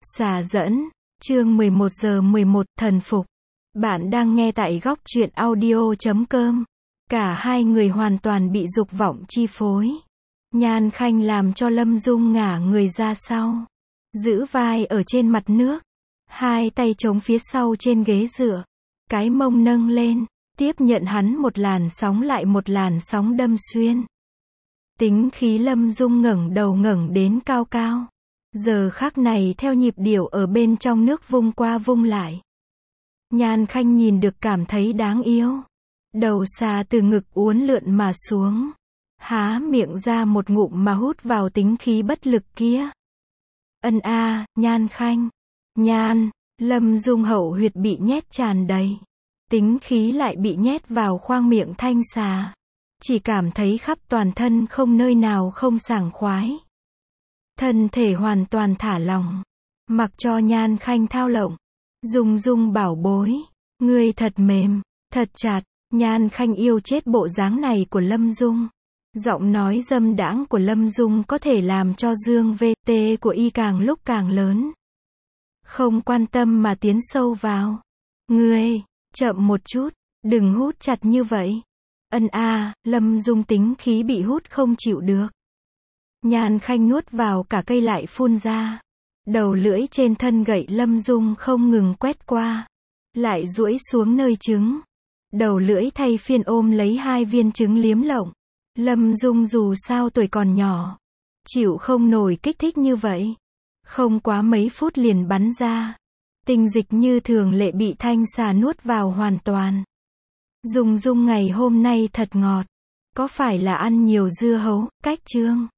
Xà dẫn, chương 11 giờ 11, thần phục. Bạn đang nghe tại góc truyện audio.com. Cả hai người hoàn toàn bị dục vọng chi phối. Nhan Khanh làm cho Lâm Dung ngả người ra sau, giữ vai ở trên mặt nước, hai tay chống phía sau trên ghế dựa, cái mông nâng lên, tiếp nhận hắn một làn sóng lại một làn sóng đâm xuyên. Tính khí Lâm Dung ngẩng đầu ngẩng đến cao cao. Giờ khắc này theo nhịp điệu ở bên trong nước vung qua vung lại. Nhan Khanh nhìn được cảm thấy đáng yêu. Đầu xà từ ngực uốn lượn mà xuống. Há miệng ra một ngụm mà hút vào tính khí bất lực kia. Ân a, Nhan Khanh. Nhan, Lâm Dung hậu huyệt bị nhét tràn đầy. Tính khí lại bị nhét vào khoang miệng thanh xà. Chỉ cảm thấy khắp toàn thân không nơi nào không sảng khoái. Thân thể hoàn toàn thả lỏng, mặc cho Nhan Khanh thao lộng. Dung Dung bảo bối, ngươi thật mềm, thật chặt. Nhan Khanh yêu chết bộ dáng này của Lâm Dung. Giọng nói dâm đãng của Lâm Dung có thể làm cho dương VT của y càng lúc càng lớn. Không quan tâm mà tiến sâu vào. Ngươi, chậm một chút, đừng hút chặt như vậy. Ân a, Lâm Dung tính khí bị hút không chịu được. Nhan Khanh nuốt vào cả cây lại phun ra. Đầu lưỡi trên thân gậy Lâm Dung không ngừng quét qua. Lại duỗi xuống nơi trứng. Đầu lưỡi thay phiên ôm lấy hai viên trứng liếm lộng. Lâm Dung dù sao tuổi còn nhỏ, chịu không nổi kích thích như vậy. Không quá mấy phút liền bắn ra. Tinh dịch như thường lệ bị thanh xà nuốt vào hoàn toàn. Dung Dung ngày hôm nay thật ngọt. Có phải là ăn nhiều dưa hấu, cách chương?